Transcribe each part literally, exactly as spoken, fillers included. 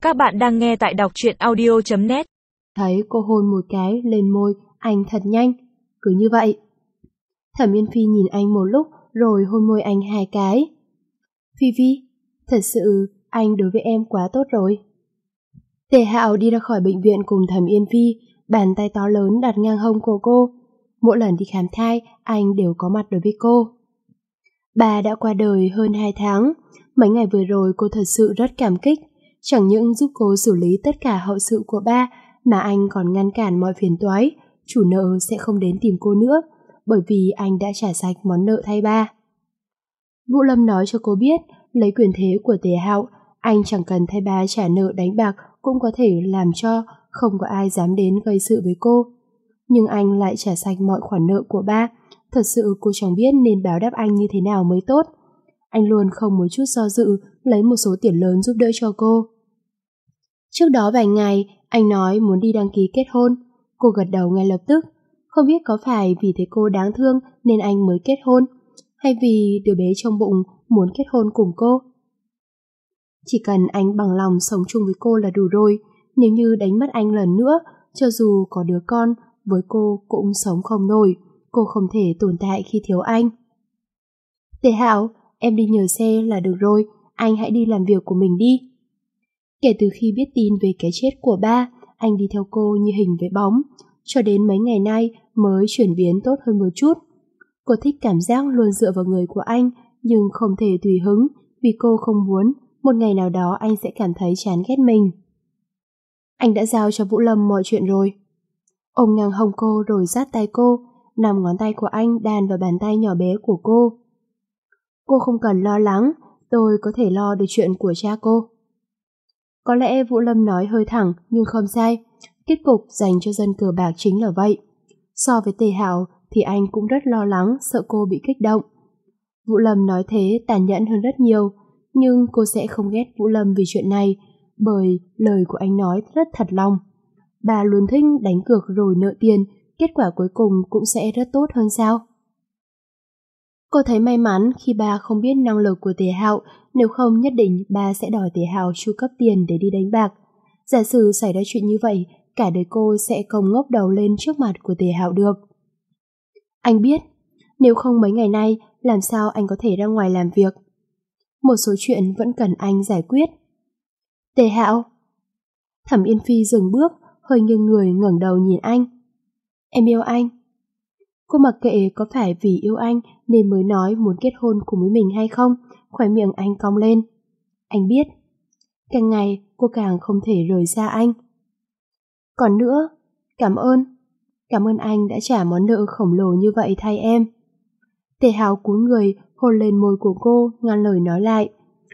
Các bạn đang nghe tại đọc truyện audio chấm net. Thấy cô hôn một cái lên môi anh thật nhanh, cứ như vậy. Thẩm Yên Phi nhìn anh một lúc rồi hôn môi anh hai cái. Phi Phi, thật sự anh đối với em quá tốt rồi. Tề Hạo đi ra khỏi bệnh viện cùng Thẩm Yên Phi, bàn tay to lớn đặt ngang hông của cô. Mỗi lần đi khám thai, anh đều có mặt đối với cô. Bà đã qua đời hơn hai tháng, mấy ngày vừa rồi cô thật sự rất cảm kích. Chẳng những giúp cô xử lý tất cả hậu sự của ba, mà anh còn ngăn cản mọi phiền toái, chủ nợ sẽ không đến tìm cô nữa, bởi vì anh đã trả sạch món nợ thay ba. Vũ Lâm nói cho cô biết, lấy quyền thế của Tề Hạo, anh chẳng cần thay ba trả nợ đánh bạc cũng có thể làm cho không có ai dám đến gây sự với cô. Nhưng anh lại trả sạch mọi khoản nợ của ba, thật sự cô chẳng biết nên báo đáp anh như thế nào mới tốt. Anh luôn không một chút do dự lấy một số tiền lớn giúp đỡ cho cô. Trước đó vài ngày, anh nói muốn đi đăng ký kết hôn. Cô gật đầu ngay lập tức. Không biết có phải vì thế cô đáng thương nên anh mới kết hôn, hay vì đứa bé trong bụng muốn kết hôn cùng cô. Chỉ cần anh bằng lòng sống chung với cô là đủ rồi. Nếu như đánh mất anh lần nữa, cho dù có đứa con, với cô cũng sống không nổi. Cô không thể tồn tại khi thiếu anh. Tề Hạo, em đi nhờ xe là được rồi, anh hãy đi làm việc của mình đi. Kể từ khi biết tin về cái chết của ba, anh đi theo cô như hình với bóng, cho đến mấy ngày nay mới chuyển biến tốt hơn một chút. Cô thích cảm giác luôn dựa vào người của anh, nhưng không thể tùy hứng, vì cô không muốn một ngày nào đó anh sẽ cảm thấy chán ghét mình. Anh đã giao cho Vũ Lâm mọi chuyện rồi. Ôm ngang hông cô rồi dắt tay cô, nằm ngón tay của anh đan vào bàn tay nhỏ bé của cô. Cô không cần lo lắng, tôi có thể lo được chuyện của cha cô. Có lẽ Vũ Lâm nói hơi thẳng nhưng không sai, kết cục dành cho dân cờ bạc chính là vậy. So với Tề Hạo thì anh cũng rất lo lắng, sợ cô bị kích động. Vũ Lâm nói thế tàn nhẫn hơn rất nhiều, nhưng cô sẽ không ghét Vũ Lâm vì chuyện này, bởi lời của anh nói rất thật lòng. Bà luôn thích đánh cược rồi nợ tiền, kết quả cuối cùng cũng sẽ rất tốt hơn sao? Cô thấy may mắn khi ba không biết năng lực của Tề Hạo, nếu không nhất định ba sẽ đòi Tề Hạo chu cấp tiền để đi đánh bạc. Giả sử xảy ra chuyện như vậy, cả đời cô sẽ không ngóc đầu lên trước mặt của Tề Hạo được. Anh biết, nếu không mấy ngày nay, làm sao anh có thể ra ngoài làm việc? Một số chuyện vẫn cần anh giải quyết. Tề Hạo. Thẩm Yên Phi dừng bước, hơi nghiêng người ngẩng đầu nhìn anh. Em yêu anh. Cô mặc kệ có phải vì yêu anh nên mới nói muốn kết hôn cùng với mình hay không, khóe miệng anh cong lên. Anh biết, càng ngày cô càng không thể rời xa anh. Còn nữa, cảm ơn. Cảm ơn anh đã trả món nợ khổng lồ như vậy thay em. Tề Hạo cúi người hôn lên môi của cô, ngăn lời nói lại.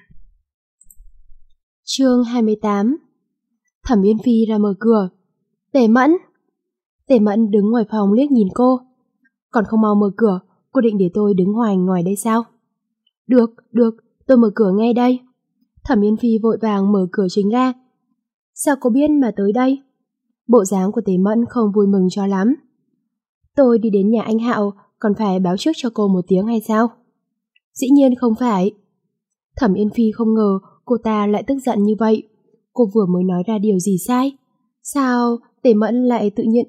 Chương hai mươi tám. Thẩm Yên Phi ra mở cửa. Tề Mẫn. Tề Mẫn đứng ngoài phòng liếc nhìn cô. Còn không mau mở cửa, cô định để tôi đứng hoài ngoài đây sao? Được, được, tôi mở cửa ngay đây. Thẩm Yên Phi vội vàng mở cửa chính ra. Sao cô biết mà tới đây? Bộ dáng của Tề Mẫn không vui mừng cho lắm. Tôi đi đến nhà anh Hạo, còn phải báo trước cho cô một tiếng hay sao? Dĩ nhiên không phải. Thẩm Yên Phi không ngờ cô ta lại tức giận như vậy. Cô vừa mới nói ra điều gì sai? Sao Tề Mẫn lại tự nhiên...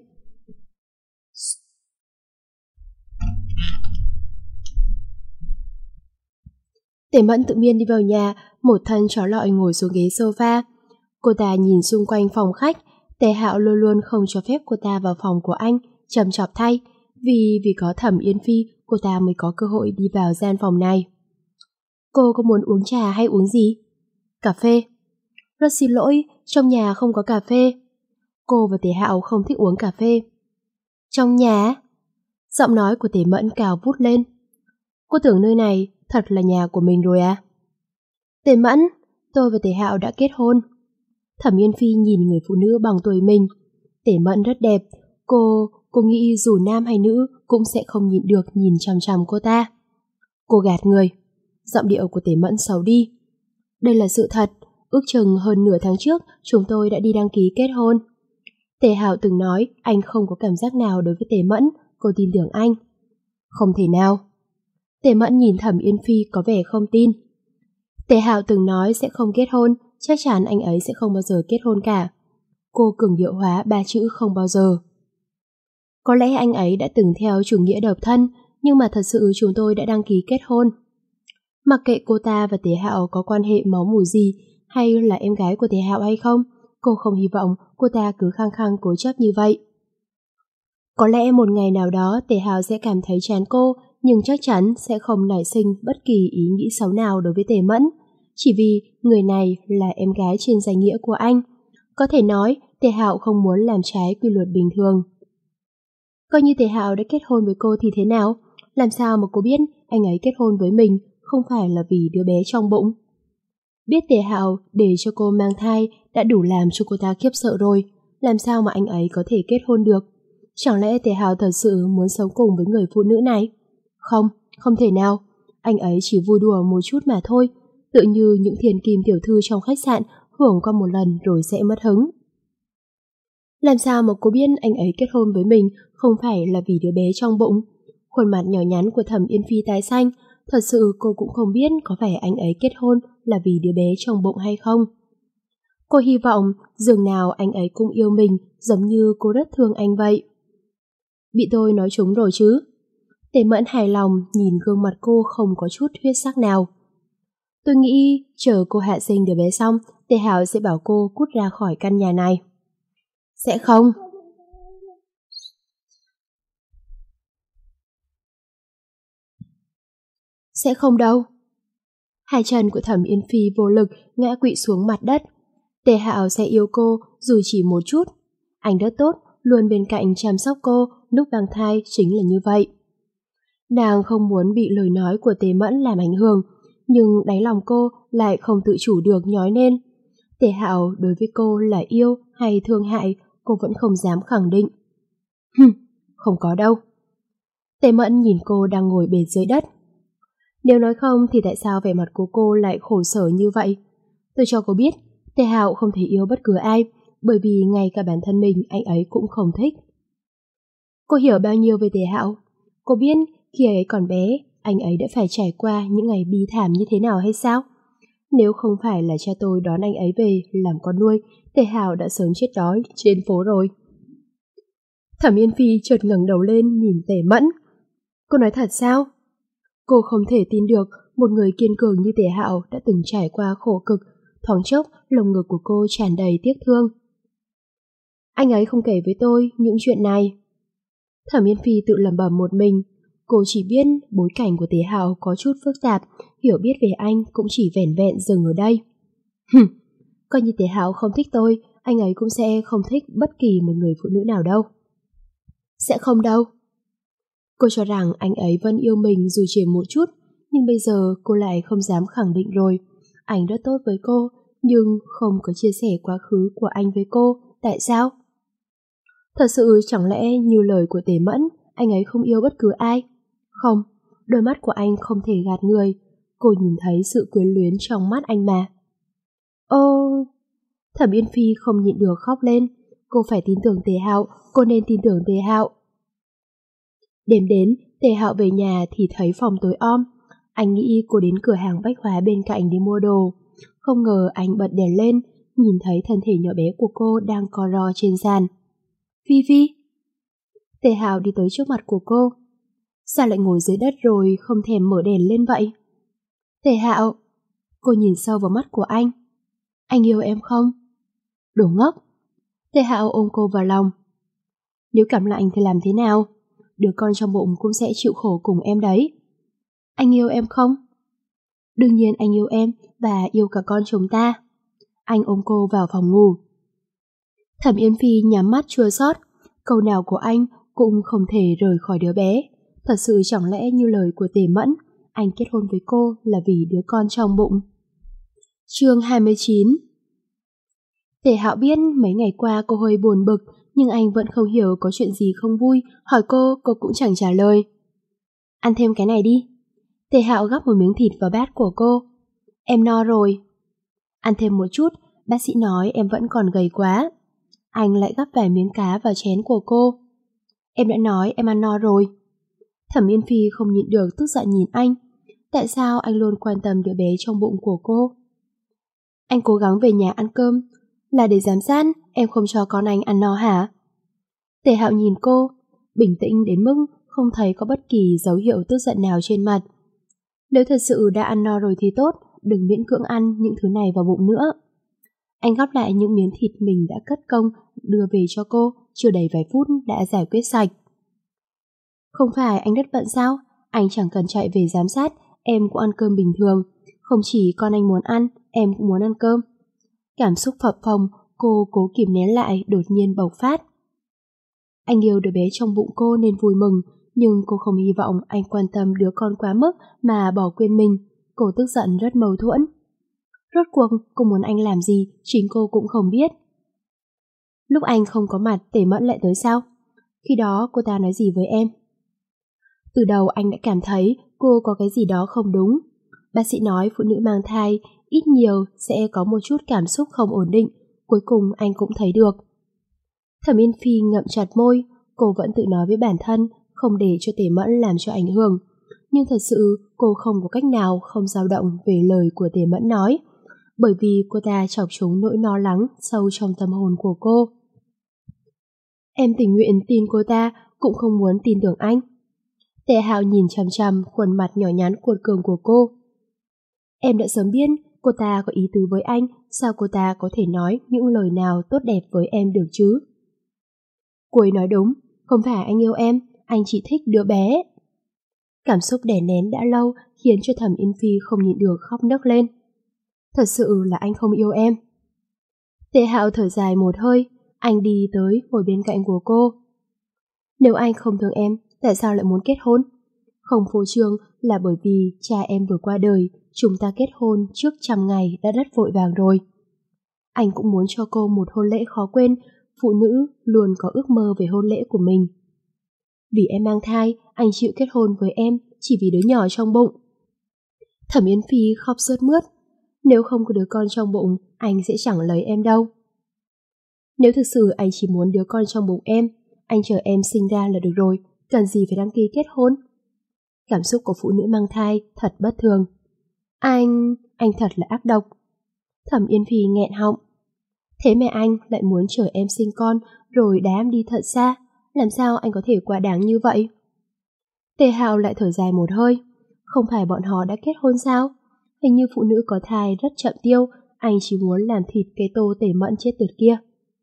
Tề Mẫn tự nhiên đi vào nhà, một thân chó lọi ngồi xuống ghế sofa. Cô ta nhìn xung quanh phòng khách, Tề Hạo luôn luôn không cho phép cô ta vào phòng của anh, trầm chọc thay, vì vì có Thẩm Yên Phi, cô ta mới có cơ hội đi vào gian phòng này. Cô có muốn uống trà hay uống gì? Cà phê. Rất xin lỗi, trong nhà không có cà phê. Cô và Tề Hạo không thích uống cà phê. Trong nhà? Giọng nói của Tề Mẫn cao vút lên. Cô tưởng nơi này thật là nhà của mình rồi à? Tề Mẫn, tôi và Tề Hạo đã kết hôn. Thẩm Yên Phi nhìn người phụ nữ bằng tuổi mình. Tề Mẫn rất đẹp. Cô, cô nghĩ dù nam hay nữ cũng sẽ không nhịn được nhìn chằm chằm cô ta. Cô gạt người. Giọng điệu của Tề Mẫn xấu đi. Đây là sự thật. Ước chừng hơn nửa tháng trước chúng tôi đã đi đăng ký kết hôn. Tề Hạo từng nói anh không có cảm giác nào đối với Tề Mẫn. Cô tin tưởng anh. Không thể nào. Tề Mẫn nhìn Thẩm Yên Phi có vẻ không tin. Tề Hạo từng nói sẽ không kết hôn, chắc chắn anh ấy sẽ không bao giờ kết hôn cả. Cô cường điệu hóa ba chữ không bao giờ. Có lẽ anh ấy đã từng theo chủ nghĩa độc thân, nhưng mà thật sự chúng tôi đã đăng ký kết hôn. Mặc kệ cô ta và Tế Hạo có quan hệ máu mủ gì, hay là em gái của Tế Hạo hay không, cô không hy vọng cô ta cứ khăng khăng cố chấp như vậy. Có lẽ một ngày nào đó Tế Hạo sẽ cảm thấy chán cô, nhưng chắc chắn sẽ không nảy sinh bất kỳ ý nghĩ xấu nào đối với Tề Mẫn, chỉ vì người này là em gái trên danh nghĩa của anh. Có thể nói Tề Hạo không muốn làm trái quy luật bình thường. Coi như Tề Hạo đã kết hôn với cô thì thế nào? Làm sao mà cô biết anh ấy kết hôn với mình không phải là vì đứa bé trong bụng? Biết Tề Hạo để cho cô mang thai đã đủ làm cho cô ta khiếp sợ rồi, làm sao mà anh ấy có thể kết hôn được? Chẳng lẽ Tề Hạo thật sự muốn sống cùng với người phụ nữ này? Không, không thể nào. Anh ấy chỉ vui đùa một chút mà thôi, tựa như những thiền kim tiểu thư trong khách sạn hưởng qua một lần rồi sẽ mất hứng. Làm sao mà cô biết anh ấy kết hôn với mình không phải là vì đứa bé trong bụng? Khuôn mặt nhỏ nhắn của Thẩm Yên Phi tái xanh, thật sự cô cũng không biết có phải anh ấy kết hôn là vì đứa bé trong bụng hay không. Cô hy vọng dường nào anh ấy cũng yêu mình giống như cô rất thương anh vậy. Bị tôi nói trúng rồi chứ? Tề Mẫn hài lòng nhìn gương mặt cô không có chút huyết sắc nào. Tôi nghĩ chờ cô hạ sinh đứa bé xong, Tề Hạo sẽ bảo cô cút ra khỏi căn nhà này. Sẽ không. Sẽ không đâu. Hai chân của Thẩm Yên Phi vô lực ngã quỵ xuống mặt đất. Tề Hạo sẽ yêu cô dù chỉ một chút. Anh rất tốt, luôn bên cạnh chăm sóc cô lúc mang thai chính là như vậy. Nàng không muốn bị lời nói của Tề Mẫn làm ảnh hưởng, nhưng đáy lòng cô lại không tự chủ được nhói lên. Tề Hạo đối với cô là yêu hay thương hại, cô vẫn không dám khẳng định. Hừm, không có đâu. Tề Mẫn nhìn cô đang ngồi bệt dưới đất. Nếu nói không thì tại sao vẻ mặt của cô lại khổ sở như vậy? Tôi cho cô biết, Tề Hạo không thể yêu bất cứ ai, bởi vì ngay cả bản thân mình anh ấy cũng không thích. Cô hiểu bao nhiêu về Tề Hạo? Cô biết khi ấy còn bé, anh ấy đã phải trải qua những ngày bi thảm như thế nào hay sao? Nếu không phải là cha tôi đón anh ấy về làm con nuôi, Tề Hạo đã sớm chết đói trên phố rồi. Thẩm Yên Phi chợt ngẩng đầu lên nhìn Tề Mẫn. Cô nói thật sao? Cô không thể tin được một người kiên cường như Tề Hạo đã từng trải qua khổ cực, thoáng chốc lồng ngực của cô tràn đầy tiếc thương. Anh ấy không kể với tôi những chuyện này. Thẩm Yên Phi tự lẩm bẩm một mình. Cô chỉ biết bối cảnh của Tề Hạo có chút phức tạp, hiểu biết về anh cũng chỉ vẻn vẹn dừng ở đây. Hừm, coi như Tề Hạo không thích tôi, anh ấy cũng sẽ không thích bất kỳ một người phụ nữ nào đâu. Sẽ không đâu. Cô cho rằng anh ấy vẫn yêu mình dù chỉ một chút, nhưng bây giờ cô lại không dám khẳng định rồi. Anh rất tốt với cô, nhưng không có chia sẻ quá khứ của anh với cô. Tại sao? Thật sự chẳng lẽ như lời của Tề Mẫn, anh ấy không yêu bất cứ ai? Không, đôi mắt của anh không thể gạt người. Cô nhìn thấy sự quyến luyến trong mắt anh mà. Ô... Thẩm Yên Phi không nhịn được khóc lên. Cô phải tin tưởng Tề Hạo, cô nên tin tưởng Tề Hạo. Đêm đến, Tề Hạo về nhà thì thấy phòng tối om. Anh nghĩ cô đến cửa hàng bách hóa bên cạnh để mua đồ. Không ngờ anh bật đèn lên, nhìn thấy thân thể nhỏ bé của cô đang co ro trên sàn. Phi Phi. Tề Hạo đi tới trước mặt của cô. Sao lại ngồi dưới đất rồi không thèm mở đèn lên vậy? Tề Hạo. Cô nhìn sâu vào mắt của anh. Anh yêu em không? Đồ ngốc. Tề Hạo ôm cô vào lòng. Nếu cảm lạnh thì làm thế nào? Đứa con trong bụng cũng sẽ chịu khổ cùng em đấy. Anh yêu em không? Đương nhiên anh yêu em và yêu cả con chúng ta. Anh ôm cô vào phòng ngủ. Thẩm Yên Phi nhắm mắt chua xót. Câu nào của anh cũng không thể rời khỏi đứa bé. Thật sự chẳng lẽ như lời của Tề Mẫn, anh kết hôn với cô là vì đứa con trong bụng. Chương hai mươi chín. Tề Hạo biết mấy ngày qua cô hơi buồn bực, nhưng anh vẫn không hiểu có chuyện gì không vui, hỏi cô, cô cũng chẳng trả lời. Ăn thêm cái này đi. Tề Hạo gắp một miếng thịt vào bát của cô. Em no rồi. Ăn thêm một chút, bác sĩ nói em vẫn còn gầy quá. Anh lại gắp vài miếng cá vào chén của cô. Em đã nói em ăn no rồi. Thẩm Yên Phi không nhịn được tức giận nhìn anh. Tại sao anh luôn quan tâm đứa bé trong bụng của cô? Anh cố gắng về nhà ăn cơm là để giám sát em không cho con anh ăn no hả? Tề Hạo nhìn cô, bình tĩnh đến mức không thấy có bất kỳ dấu hiệu tức giận nào trên mặt. Nếu thật sự đã ăn no rồi thì tốt, đừng miễn cưỡng ăn những thứ này vào bụng nữa. Anh gắp lại những miếng thịt mình đã cất công đưa về cho cô, chưa đầy vài phút đã giải quyết sạch. Không phải anh rất bận sao? Anh chẳng cần chạy về giám sát, em cũng ăn cơm bình thường. Không chỉ con anh muốn ăn, em cũng muốn ăn cơm. Cảm xúc phập phồng, cô cố kìm nén lại đột nhiên bộc phát. Anh yêu đứa bé trong bụng cô nên vui mừng, nhưng cô không hy vọng anh quan tâm đứa con quá mức mà bỏ quên mình. Cô tức giận rất mâu thuẫn. Rốt cuộc cô muốn anh làm gì, chính cô cũng không biết. Lúc anh không có mặt, Tề Mẫn lại tới sao? Khi đó cô ta nói gì với em? Từ đầu anh đã cảm thấy cô có cái gì đó không đúng. Bác sĩ nói phụ nữ mang thai ít nhiều sẽ có một chút cảm xúc không ổn định, cuối cùng anh cũng thấy được. Thẩm Yên Phi ngậm chặt môi, cô vẫn tự nói với bản thân không để cho Tề Mẫn làm cho ảnh hưởng. Nhưng thật sự cô không có cách nào không dao động về lời của Tề Mẫn nói, bởi vì cô ta chọc trúng nỗi lo lắng sâu trong tâm hồn của cô. Em tình nguyện tin cô ta, cũng không muốn tin tưởng anh. Tề Hạo nhìn chằm chằm khuôn mặt nhỏ nhắn cuột cường của cô. Em đã sớm biết cô ta có ý tứ với anh, sao cô ta có thể nói những lời nào tốt đẹp với em được chứ? Cô ấy nói đúng, không phải anh yêu em, anh chỉ thích đứa bé. Cảm xúc đè nén đã lâu khiến cho Thẩm Yên Phi không nhịn được khóc nấc lên. Thật sự là anh không yêu em. Tề Hạo thở dài một hơi, anh đi tới ngồi bên cạnh của cô. Nếu anh không thương em, tại sao lại muốn kết hôn? Không phô trương là bởi vì cha em vừa qua đời, chúng ta kết hôn trước trăm ngày đã rất vội vàng rồi. Anh cũng muốn cho cô một hôn lễ khó quên, phụ nữ luôn có ước mơ về hôn lễ của mình. Vì em mang thai, anh chịu kết hôn với em chỉ vì đứa nhỏ trong bụng. Thẩm Yến Phi khóc sướt mướt. Nếu không có đứa con trong bụng, anh sẽ chẳng lấy em đâu. Nếu thực sự anh chỉ muốn đứa con trong bụng em, anh chờ em sinh ra là được rồi, cần gì phải đăng ký kết hôn. Cảm xúc của phụ nữ mang thai thật bất thường. Anh... anh thật là ác độc. Thẩm Yên Phi nghẹn họng. Thế mẹ anh lại muốn chờ em sinh con rồi đá em đi thật xa, làm sao anh có thể quá đáng như vậy? Tề Hạo lại thở dài một hơi. Không phải bọn họ đã kết hôn sao? Hình như phụ nữ có thai rất chậm tiêu, anh chỉ muốn làm thịt cái Tô Tề Mẫn chết tiệt kia.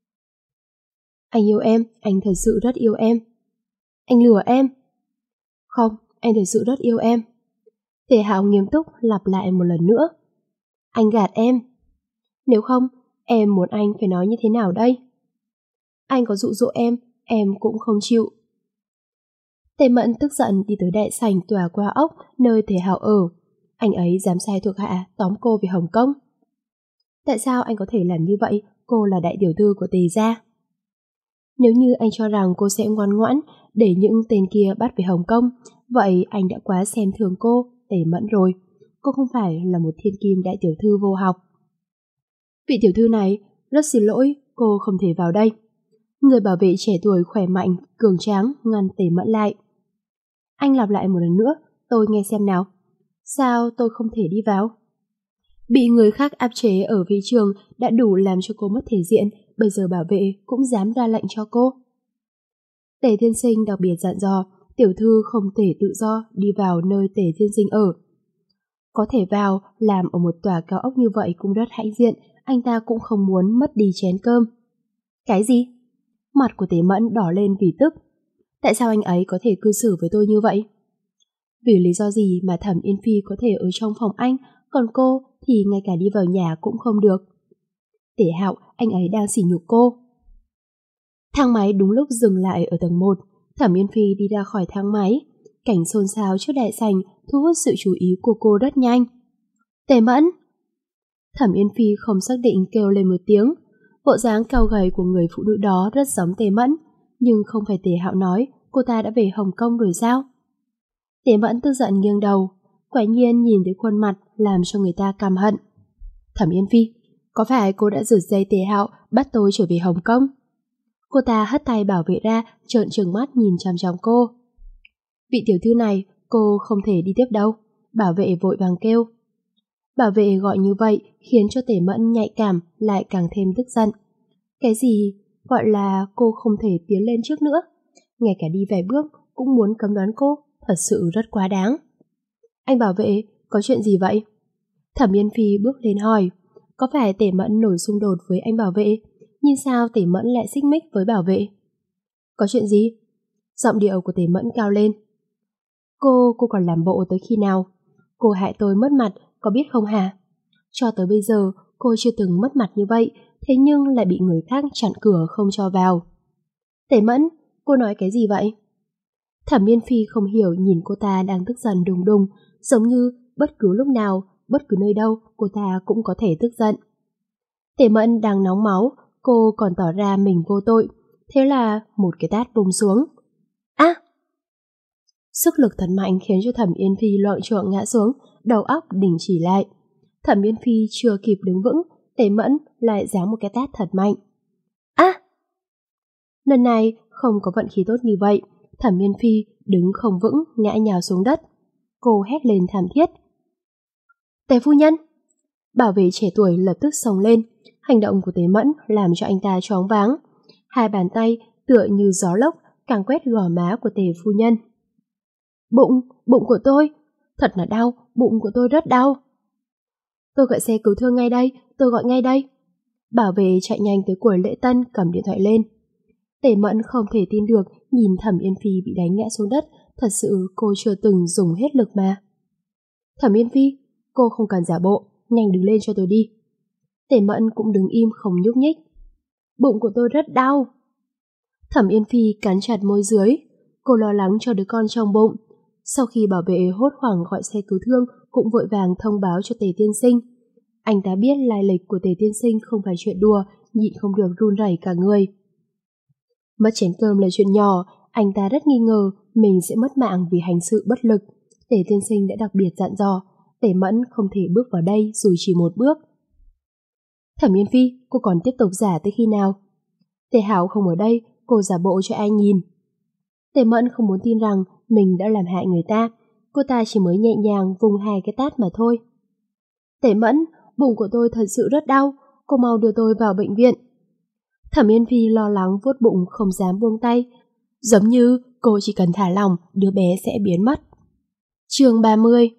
Anh yêu em, anh thật sự rất yêu em. Anh lừa em. Không, anh thật sự rất yêu em. Tề Hạo nghiêm túc lặp lại một lần nữa. Anh gạt em. Nếu không, em muốn anh phải nói như thế nào đây? Anh có dụ dỗ em, em cũng không chịu. Tề Mẫn tức giận đi tới đại sảnh tòa qua ốc nơi Tề Hạo ở. Anh ấy dám sai thuộc hạ tóm cô về Hồng Kông. Tại sao anh có thể làm như vậy? Cô là đại tiểu thư của Tề gia. Nếu như anh cho rằng cô sẽ ngoan ngoãn để những tên kia bắt về Hồng Kông, vậy anh đã quá xem thường cô, Tề Mẫn rồi. Cô không phải là một thiên kim đại tiểu thư vô học. Vị tiểu thư này, rất xin lỗi, cô không thể vào đây. Người bảo vệ trẻ tuổi khỏe mạnh, cường tráng ngăn Tề Mẫn lại. Anh lặp lại một lần nữa, tôi nghe xem nào. Sao tôi không thể đi vào? Bị người khác áp chế ở vị trường đã đủ làm cho cô mất thể diện, bây giờ bảo vệ cũng dám ra lệnh cho cô. Tề tiên sinh đặc biệt dặn dò, tiểu thư không thể tự do đi vào nơi Tề tiên sinh ở. Có thể vào, làm ở một tòa cao ốc như vậy cũng rất hãnh diện, anh ta cũng không muốn mất đi chén cơm. Cái gì? Mặt của Tề Mẫn đỏ lên vì tức. Tại sao anh ấy có thể cư xử với tôi như vậy? Vì lý do gì mà Thẩm Yên Phi có thể ở trong phòng anh, còn cô thì ngay cả đi vào nhà cũng không được? Tề Hạo, anh ấy đang sỉ nhục cô. Thang máy đúng lúc dừng lại ở tầng một, Thẩm Yên Phi đi ra khỏi thang máy. Cảnh xôn xao trước đại sảnh thu hút sự chú ý của cô rất nhanh. Tề Mẫn! Thẩm Yên Phi không xác định kêu lên một tiếng. Bộ dáng cao gầy của người phụ nữ đó rất giống Tề Mẫn, nhưng không phải Tề Hạo nói cô ta đã về Hồng Kông rồi sao? Tề Mẫn tức giận nghiêng đầu, quả nhiên nhìn thấy khuôn mặt làm cho người ta căm hận. Thẩm Yên Phi, có phải cô đã giật dây Tề Hạo bắt tôi trở về Hồng Kông? Cô ta hất tay bảo vệ ra, trợn trừng mắt nhìn chằm chằm cô. Vị tiểu thư này, cô không thể đi tiếp đâu. Bảo vệ vội vàng kêu. Bảo vệ gọi như vậy khiến cho Tề Mẫn nhạy cảm lại càng thêm tức giận. Cái gì gọi là cô không thể tiến lên trước nữa? Ngay cả đi vài bước cũng muốn cấm đoán cô, thật sự rất quá đáng. Anh bảo vệ, có chuyện gì vậy? Thẩm Yên Phi bước lên hỏi. Có phải Tề Mẫn nổi xung đột với anh bảo vệ? Nhưng sao Tề Mẫn lại xích mích với bảo vệ? Có chuyện gì? Giọng điệu của Tề Mẫn cao lên. Cô, cô còn làm bộ tới khi nào? Cô hại tôi mất mặt, có biết không hả? Cho tới bây giờ, cô chưa từng mất mặt như vậy, thế nhưng lại bị người khác chặn cửa không cho vào. Tề Mẫn, cô nói cái gì vậy? Thẩm Yên Phi không hiểu nhìn cô ta đang tức giận đùng đùng, giống như bất cứ lúc nào, bất cứ nơi đâu cô ta cũng có thể tức giận. Tề Mẫn đang nóng máu, cô còn tỏ ra mình vô tội, thế là một cái tát vung xuống. Á! À! Sức lực thật mạnh khiến cho Thẩm Yên Phi loạng choạng ngã xuống, đầu óc đình chỉ lại. Thẩm Yên Phi chưa kịp đứng vững, Tề Mẫn lại giáng một cái tát thật mạnh. Á! À! Lần này không có vận khí tốt như vậy, Thẩm Yên Phi đứng không vững, ngã nhào xuống đất. Cô hét lên thảm thiết. Tề phu nhân! Bảo vệ trẻ tuổi lập tức xông lên, hành động của Tề Mẫn làm cho anh ta choáng váng. Hai bàn tay tựa như gió lốc càng quét gò má của Tề phu nhân. Bụng, bụng của tôi, thật là đau, bụng của tôi rất đau. Tôi gọi xe cứu thương ngay đây, tôi gọi ngay đây. Bảo vệ chạy nhanh tới quầy lễ tân cầm điện thoại lên. Tề Mẫn không thể tin được nhìn Thẩm Yên Phi bị đánh ngã xuống đất, thật sự cô chưa từng dùng hết lực mà. Thẩm Yên Phi, cô không cần giả bộ, nhanh đứng lên cho tôi đi. Tề Mẫn cũng đứng im không nhúc nhích. Bụng của tôi rất đau. Thẩm Yên Phi cắn chặt môi dưới, cô lo lắng cho đứa con trong bụng. Sau khi bảo vệ hốt hoảng gọi xe cứu thương cũng vội vàng thông báo cho Tề tiên sinh. Anh ta biết lai lịch của Tề tiên sinh không phải chuyện đùa, nhịn không được run rẩy cả người. Mất chén cơm là chuyện nhỏ, anh ta rất nghi ngờ mình sẽ mất mạng vì hành sự bất lực. Tề tiên sinh đã đặc biệt dặn dò, Tề Mẫn không thể bước vào đây dù chỉ một bước. Thẩm Yên Phi, cô còn tiếp tục giả tới khi nào? Tề Hạo không ở đây, cô giả bộ cho ai nhìn. Tề Mẫn không muốn tin rằng mình đã làm hại người ta, cô ta chỉ mới nhẹ nhàng vùng hai cái tát mà thôi. Tề Mẫn, bụng của tôi thật sự rất đau, cô mau đưa tôi vào bệnh viện. Thẩm Yên Phi lo lắng vuốt bụng không dám buông tay, giống như cô chỉ cần thả lỏng đứa bé sẽ biến mất. Chương ba mươi.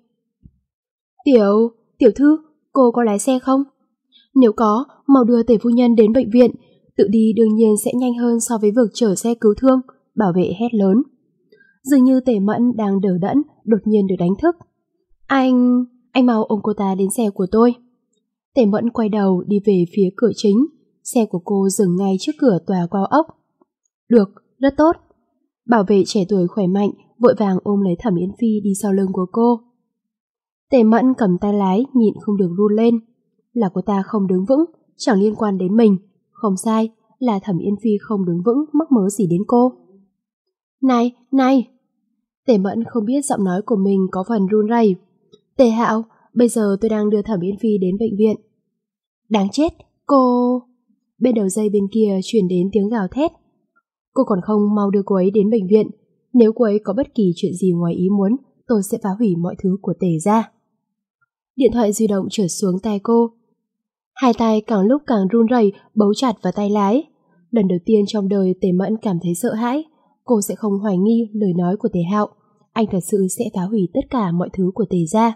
Tiểu, tiểu thư, cô có lái xe không? Nếu có, mau đưa Tề phu nhân đến bệnh viện, tự đi đương nhiên sẽ nhanh hơn so với việc chở xe cứu thương, bảo vệ hét lớn. Dường như Tề Mẫn đang đờ đẫn, đột nhiên được đánh thức. Anh, anh mau ôm cô ta đến xe của tôi. Tề Mẫn quay đầu đi về phía cửa chính, xe của cô dừng ngay trước cửa tòa cao ốc. Được, rất tốt. Bảo vệ trẻ tuổi khỏe mạnh, vội vàng ôm lấy Thẩm Yên Phi đi sau lưng của cô. Tề Mẫn cầm tay lái, nhịn không được run lên. Là cô ta không đứng vững, chẳng liên quan đến mình. Không sai, là Thẩm Yên Phi không đứng vững, mắc mớ gì đến cô. Này, này! Tề Mẫn không biết giọng nói của mình có phần run rẩy. Tề Hạo, bây giờ tôi đang đưa Thẩm Yên Phi đến bệnh viện. Đáng chết, cô... Bên đầu dây bên kia truyền đến tiếng gào thét. Cô còn không mau đưa cô ấy đến bệnh viện. Nếu cô ấy có bất kỳ chuyện gì ngoài ý muốn, tôi sẽ phá hủy mọi thứ của Tề gia. Điện thoại di động trượt xuống tay cô. Hai tay càng lúc càng run rẩy, bấu chặt vào tay lái. Lần đầu tiên trong đời Tề Mẫn cảm thấy sợ hãi. Cô sẽ không hoài nghi lời nói của Tề Hạo. Anh thật sự sẽ phá hủy tất cả mọi thứ của Tề gia.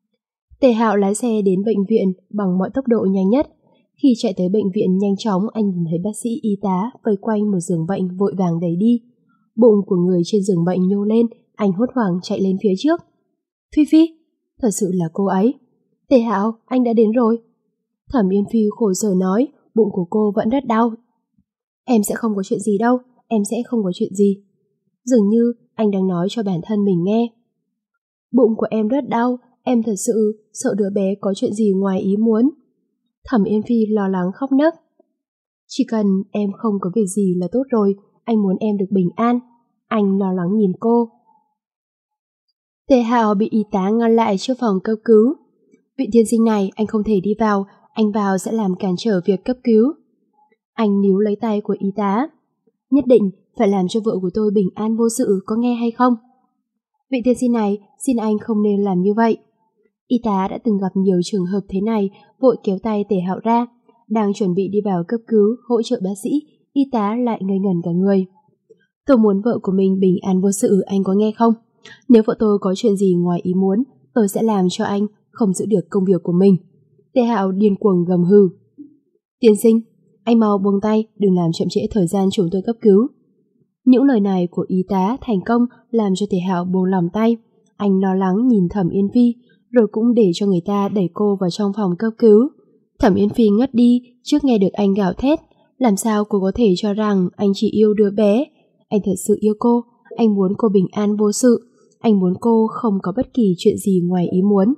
Tề Hạo lái xe đến bệnh viện bằng mọi tốc độ nhanh nhất. Khi chạy tới bệnh viện nhanh chóng, anh nhìn thấy bác sĩ y tá vây quanh một giường bệnh vội vàng đẩy đi. Bụng của người trên giường bệnh nhô lên, anh hốt hoảng chạy lên phía trước. Phi Phi, thật sự là cô ấy. Tề Hạo, anh đã đến rồi. Thẩm Yên Phi khổ sở nói, bụng của cô vẫn rất đau. Em sẽ không có chuyện gì đâu, em sẽ không có chuyện gì. Dường như anh đang nói cho bản thân mình nghe. Bụng của em rất đau, em thật sự sợ đứa bé có chuyện gì ngoài ý muốn. Thẩm Yên Phi lo lắng khóc nấc. Chỉ cần em không có việc gì là tốt rồi, anh muốn em được bình an. Anh lo lắng nhìn cô. Tề Hạo bị y tá ngăn lại trước phòng cấp cứu. Vị tiên sinh này anh không thể đi vào, anh vào sẽ làm cản trở việc cấp cứu. Anh níu lấy tay của y tá. Nhất định phải làm cho vợ của tôi bình an vô sự, có nghe hay không? Vị tiên sinh này, xin anh không nên làm như vậy. Y tá đã từng gặp nhiều trường hợp thế này, vội kéo tay Tề Hạo ra. Đang chuẩn bị đi vào cấp cứu, hỗ trợ bác sĩ, y tá lại ngây ngẩn cả người. Tôi muốn vợ của mình bình an vô sự, anh có nghe không? Nếu vợ tôi có chuyện gì ngoài ý muốn, tôi sẽ làm cho anh không giữ được công việc của mình. Tề Hạo điên cuồng gầm hừ. Tiên sinh, anh mau buông tay, đừng làm chậm trễ thời gian chúng tôi cấp cứu. Những lời này của y tá thành công làm cho Tề Hạo buông lòng tay. Anh lo lắng nhìn Thẩm Yên Phi, rồi cũng để cho người ta đẩy cô vào trong phòng cấp cứu. Thẩm Yên Phi ngất đi trước nghe được anh gào thét. Làm sao cô có thể cho rằng anh chỉ yêu đứa bé? Anh thật sự yêu cô, anh muốn cô bình an vô sự, anh muốn cô không có bất kỳ chuyện gì ngoài ý muốn.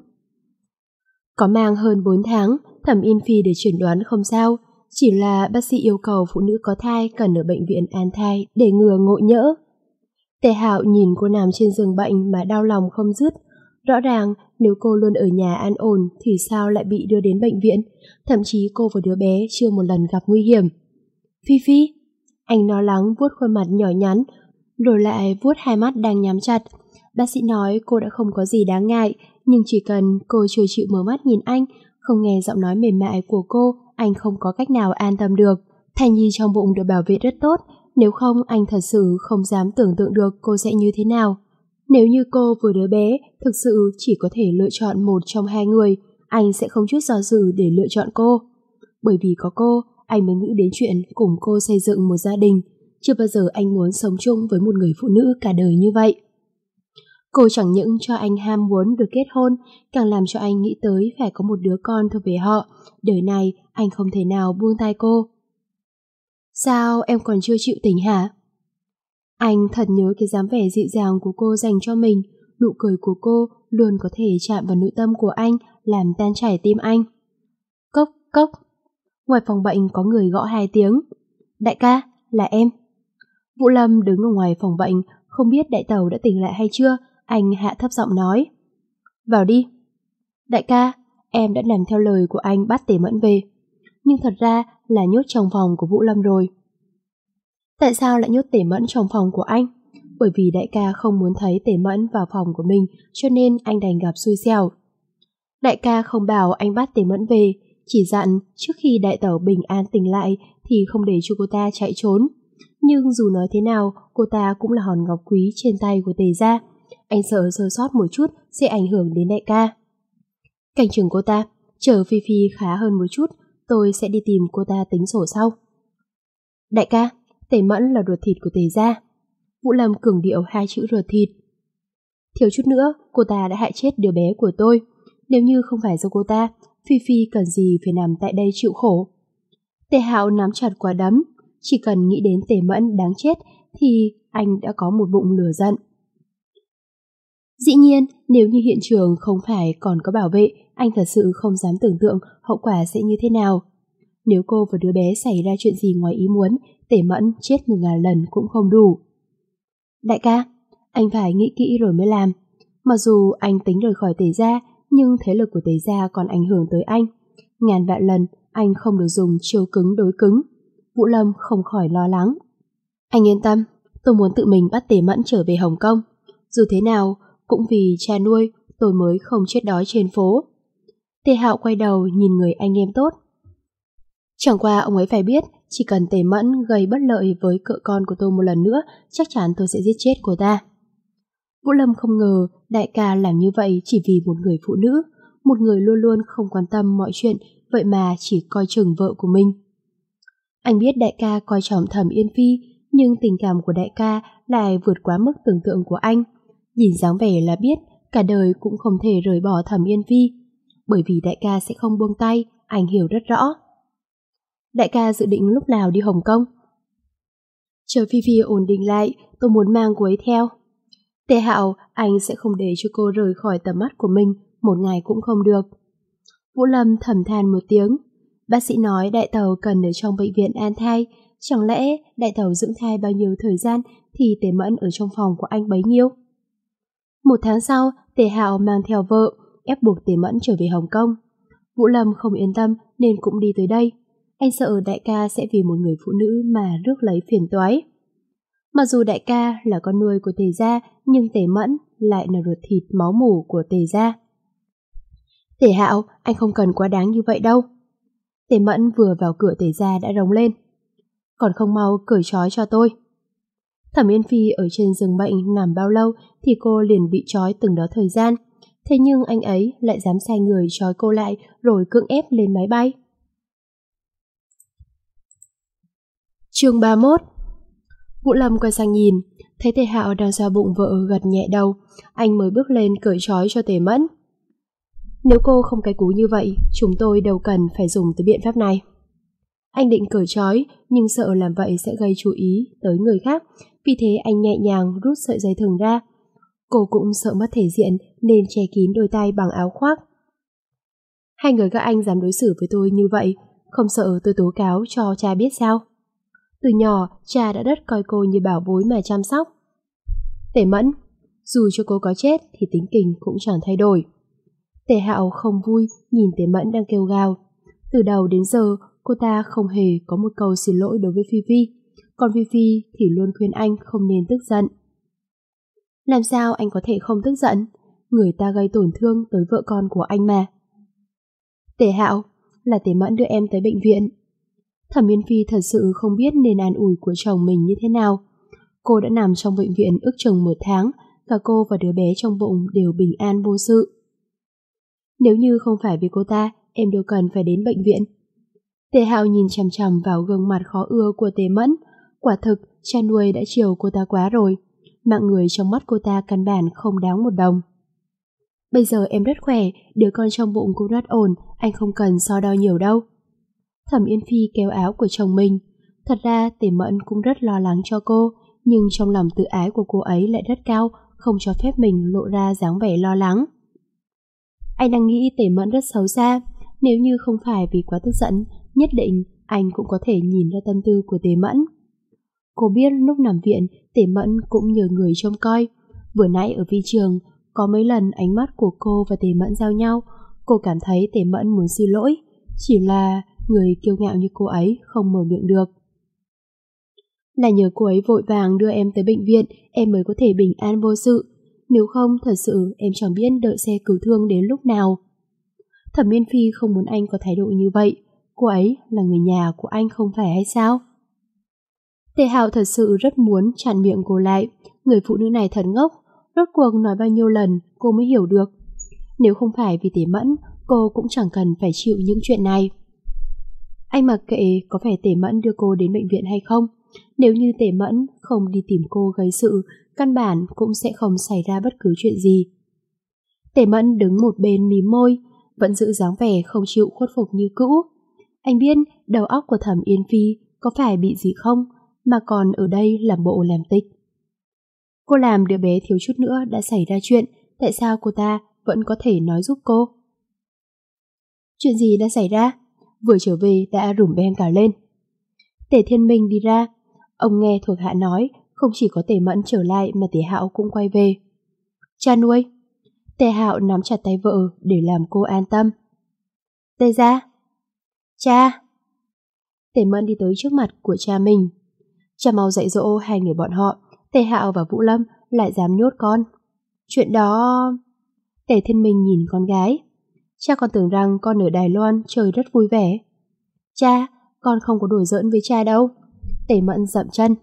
Có mang hơn bốn tháng, Thẩm Yên Phi để chẩn đoán không sao, chỉ là bác sĩ yêu cầu phụ nữ có thai cần ở bệnh viện an thai để ngừa ngộ nhỡ. Tề Hạo nhìn cô nằm trên giường bệnh mà đau lòng không dứt. Rõ ràng nếu cô luôn ở nhà an ổn thì sao lại bị đưa đến bệnh viện, thậm chí cô và đứa bé chưa một lần gặp nguy hiểm. Phi Phi, anh lo lắng vuốt khuôn mặt nhỏ nhắn, rồi lại vuốt hai mắt đang nhắm chặt. Bác sĩ nói cô đã không có gì đáng ngại, nhưng chỉ cần cô chưa chịu mở mắt nhìn anh, không nghe giọng nói mềm mại của cô, anh không có cách nào an tâm được. Thai nhi trong bụng được bảo vệ rất tốt, nếu không anh thật sự không dám tưởng tượng được cô sẽ như thế nào. Nếu như cô vừa đứa bé thực sự chỉ có thể lựa chọn một trong hai người, anh sẽ không chút do dự để lựa chọn cô. Bởi vì có cô, anh mới nghĩ đến chuyện cùng cô xây dựng một gia đình. Chưa bao giờ anh muốn sống chung với một người phụ nữ cả đời như vậy. Cô chẳng những cho anh ham muốn được kết hôn, càng làm cho anh nghĩ tới phải có một đứa con thuộc về họ. Đời này anh không thể nào buông tay cô. Sao em còn chưa chịu tỉnh hả? Anh thật nhớ cái dáng vẻ dịu dàng của cô dành cho mình. Nụ cười của cô luôn có thể chạm vào nội tâm của anh, làm tan chảy tim anh. Cốc, cốc. Ngoài phòng bệnh có người gõ hai tiếng. Đại ca, là em. Vũ Lâm đứng ở ngoài phòng bệnh, không biết đại tẩu đã tỉnh lại hay chưa. Anh hạ thấp giọng nói. Vào đi. Đại ca, em đã làm theo lời của anh bắt Tề Mẫn về. Nhưng thật ra là nhốt trong phòng của Vũ Lâm rồi. Tại sao lại nhốt Tề Mẫn trong phòng của anh? Bởi vì đại ca không muốn thấy Tề Mẫn vào phòng của mình, cho nên anh đành gặp xui xẻo. Đại ca không bảo anh bắt Tề Mẫn về, chỉ dặn trước khi đại tẩu bình an tỉnh lại thì không để cho cô ta chạy trốn. Nhưng dù nói thế nào, cô ta cũng là hòn ngọc quý trên tay của Tề gia. Anh sợ sơ sót một chút sẽ ảnh hưởng đến đại ca. Cảnh chừng cô ta, chờ Phi Phi khá hơn một chút, tôi sẽ đi tìm cô ta tính sổ sau. Đại ca, Tề Mẫn là ruột thịt của Tề gia. Vũ Lâm cường điệu hai chữ ruột thịt. Thiếu chút nữa, cô ta đã hại chết đứa bé của tôi. Nếu như không phải do cô ta, Phi Phi cần gì phải nằm tại đây chịu khổ. Tề Hạo nắm chặt quả đấm. Chỉ cần nghĩ đến Tề Mẫn đáng chết thì anh đã có một bụng lửa giận. Dĩ nhiên, nếu như hiện trường không phải còn có bảo vệ, anh thật sự không dám tưởng tượng hậu quả sẽ như thế nào. Nếu cô và đứa bé xảy ra chuyện gì ngoài ý muốn, Tề Mẫn chết một ngàn lần cũng không đủ. Đại ca, anh phải nghĩ kỹ rồi mới làm. Mặc dù anh tính rời khỏi Tề gia, nhưng thế lực của Tề gia còn ảnh hưởng tới anh. Ngàn vạn lần, anh không được dùng chiêu cứng đối cứng. Vũ Lâm không khỏi lo lắng. Anh yên tâm, tôi muốn tự mình bắt Tề Mẫn trở về Hồng Kông. Dù thế nào, cũng vì cha nuôi, tôi mới không chết đói trên phố. Tề Hạo quay đầu nhìn người anh em tốt. Chẳng qua ông ấy phải biết, chỉ cần Tề Mẫn gây bất lợi với cậu con của tôi một lần nữa, chắc chắn tôi sẽ giết chết cô ta. Vũ Lâm không ngờ đại ca làm như vậy chỉ vì một người phụ nữ, một người luôn luôn không quan tâm mọi chuyện, vậy mà chỉ coi chừng vợ của mình. Anh biết đại ca coi trọng Thẩm Yên Phi, nhưng tình cảm của đại ca lại vượt quá mức tưởng tượng của anh. Nhìn dáng vẻ là biết cả đời cũng không thể rời bỏ Thẩm Yên Phi, bởi vì đại ca sẽ không buông tay, anh hiểu rất rõ. Đại ca dự định lúc nào đi Hồng Kông? Chờ Phi Phi ổn định lại, tôi muốn mang cô ấy theo. Tề Hạo, anh sẽ không để cho cô rời khỏi tầm mắt của mình, một ngày cũng không được. Vũ Lâm thầm than một tiếng. Bác sĩ nói đại tẩu cần ở trong bệnh viện an thai, chẳng lẽ đại tẩu dưỡng thai bao nhiêu thời gian thì Tề Mẫn ở trong phòng của anh bấy nhiêu? Một tháng sau, Tề Hạo mang theo vợ, ép buộc Tề Mẫn trở về Hồng Kông. Vũ Lâm không yên tâm nên cũng đi tới đây. Anh sợ đại ca sẽ vì một người phụ nữ mà rước lấy phiền toái. Mặc dù đại ca là con nuôi của Tề gia, nhưng Tề Mẫn lại là ruột thịt máu mủ của Tề gia. Tề Hạo, anh không cần quá đáng như vậy đâu. Tề Mẫn vừa vào cửa Tề gia đã rống lên. Còn không mau cởi trói cho tôi. Thẩm Yên Phi ở trên giường bệnh nằm bao lâu thì cô liền bị trói từng đó thời gian. Thế nhưng anh ấy lại dám sai người trói cô lại rồi cưỡng ép lên máy bay. Chương ba mươi mốt. Vũ Lâm quay sang nhìn, thấy Tề Hạo đang xoa bụng vợ gật nhẹ đầu, anh mới bước lên cởi trói cho Tề Mẫn. Nếu cô không cái cú như vậy, chúng tôi đâu cần phải dùng tới biện pháp này. Anh định cởi trói, nhưng sợ làm vậy sẽ gây chú ý tới người khác, vì thế anh nhẹ nhàng rút sợi dây thừng ra. Cô cũng sợ mất thể diện nên che kín đôi tay bằng áo khoác. Hai người các anh dám đối xử với tôi như vậy, không sợ tôi tố cáo cho cha biết sao? Từ nhỏ, cha đã rất coi cô như bảo bối mà chăm sóc. Tề Mẫn, dù cho cô có chết thì tính tình cũng chẳng thay đổi. Tề Hạo không vui nhìn Tề Mẫn đang kêu gào. Từ đầu đến giờ, cô ta không hề có một câu xin lỗi đối với Phi Phi, còn Phi Phi thì luôn khuyên anh không nên tức giận. Làm sao anh có thể không tức giận? Người ta gây tổn thương tới vợ con của anh mà. Tề Hạo, là Tề Mẫn đưa em tới bệnh viện. Thẩm Yên Phi thật sự không biết nên an ủi của chồng mình như thế nào. Cô đã nằm trong bệnh viện ước chừng một tháng, cả cô và đứa bé trong bụng đều bình an vô sự. Nếu như không phải vì cô ta, em đâu cần phải đến bệnh viện. Tề Hạo nhìn chằm chằm vào gương mặt khó ưa của Tề Mẫn. Quả thực, cha nuôi đã chiều cô ta quá rồi. Mạng người trong mắt cô ta căn bản không đáng một đồng. Bây giờ em rất khỏe, đứa con trong bụng cũng rất ổn, anh không cần so đo nhiều đâu. Thẩm Yên Phi kéo áo của chồng mình. Thật ra Tề Mẫn cũng rất lo lắng cho cô, nhưng trong lòng tự ái của cô ấy lại rất cao, không cho phép mình lộ ra dáng vẻ lo lắng. Anh đang nghĩ Tề Mẫn rất xấu xa, nếu như không phải vì quá tức giận, nhất định anh cũng có thể nhìn ra tâm tư của Tề Mẫn. Cô biết lúc nằm viện, Tề Mẫn cũng nhờ người trông coi. Vừa nãy ở vi trường, có mấy lần ánh mắt của cô và Tề Mẫn giao nhau, cô cảm thấy Tề Mẫn muốn xin lỗi, chỉ là người kiêu ngạo như cô ấy không mở miệng được. Là nhờ cô ấy vội vàng đưa em tới bệnh viện, em mới có thể bình an vô sự. Nếu không, thật sự em chẳng biết đợi xe cứu thương đến lúc nào. Thẩm Yên Phi không muốn anh có thái độ như vậy. Cô ấy là người nhà của anh không phải hay sao? Tề Hạo thật sự rất muốn chặn miệng cô lại. Người phụ nữ này thật ngốc. Rốt cuộc nói bao nhiêu lần cô mới hiểu được. Nếu không phải vì Tề Mẫn, cô cũng chẳng cần phải chịu những chuyện này. Anh mặc kệ có phải Tề Mẫn đưa cô đến bệnh viện hay không. Nếu như Tề Mẫn không đi tìm cô gây sự, căn bản cũng sẽ không xảy ra bất cứ chuyện gì. Tề Mẫn đứng một bên mím môi, vẫn giữ dáng vẻ không chịu khuất phục như cũ. Anh biết đầu óc của Thẩm Yên Phi có phải bị gì không, mà còn ở đây làm bộ làm tịch. Cô làm đứa bé thiếu chút nữa đã xảy ra chuyện, tại sao cô ta vẫn có thể nói giúp cô? Chuyện gì đã xảy ra? Vừa trở về đã rủm beng cả lên. Tề Thiên Minh đi ra, ông nghe thuộc hạ nói không chỉ có Tề Mẫn trở lại mà Tề Hạo cũng quay về. Cha nuôi. Tề Hạo nắm chặt tay vợ để làm cô an tâm. Tề gia. Cha. Tề Mẫn đi tới trước mặt của cha mình. Cha mau dạy dỗ hai người bọn họ. Tề Hạo và Vũ Lâm lại dám nhốt con. Chuyện đó... Tề Thiên Minh nhìn con gái. Cha còn tưởng rằng con ở Đài Loan chơi rất vui vẻ. Cha, con không có đùa giỡn với cha đâu. Tề Mẫn dậm chân.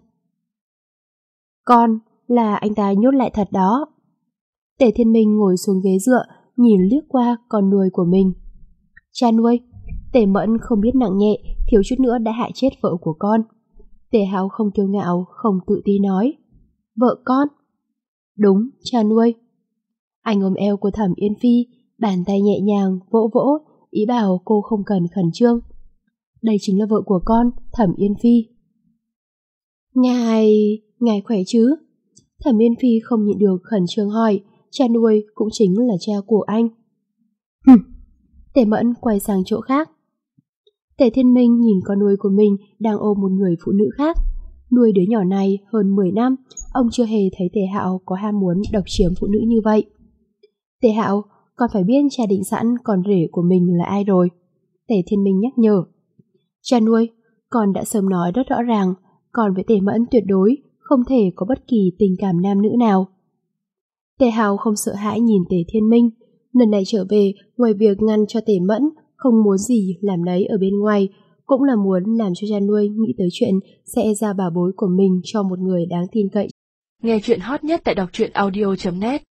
Con là anh ta nhốt lại thật đó. Tề Thiên Minh ngồi xuống ghế dựa, nhìn liếc qua con nuôi của mình. Cha nuôi. Tề Mẫn không biết nặng nhẹ, thiếu chút nữa đã hại chết vợ của con. Tề Hạo không kiêu ngạo, không tự ti nói. Vợ con? Đúng, cha nuôi. Anh ôm eo của Thẩm Yên Phi, bàn tay nhẹ nhàng, vỗ vỗ, ý bảo cô không cần khẩn trương. Đây chính là vợ của con, Thẩm Yên Phi. Ngài... ngài khỏe chứ? Thẩm Yên Phi không nhịn được khẩn trương hỏi, cha nuôi cũng chính là cha của anh. Hừm. Tề Mẫn quay sang chỗ khác. Tề Thiên Minh nhìn con nuôi của mình đang ôm một người phụ nữ khác. Nuôi đứa nhỏ này hơn mười năm, ông chưa hề thấy Tề Hạo có ham muốn độc chiếm phụ nữ như vậy. Tề Hạo, con phải biết cha định sẵn con rể của mình là ai rồi. Tề Thiên Minh nhắc nhở. Cha nuôi, con đã sớm nói rất rõ ràng, con với Tề Mẫn tuyệt đối không thể có bất kỳ tình cảm nam nữ nào. Tề Hạo không sợ hãi nhìn Tề Thiên Minh, Lần này trở về, ngoài việc ngăn cho Tề Mẫn không muốn gì làm nấy ở bên ngoài, cũng là muốn làm cho cha nuôi nghĩ tới chuyện sẽ giao bảo bối của mình cho một người đáng tin cậy. Nghe chuyện hot nhất tại đọc truyện audio chấm net.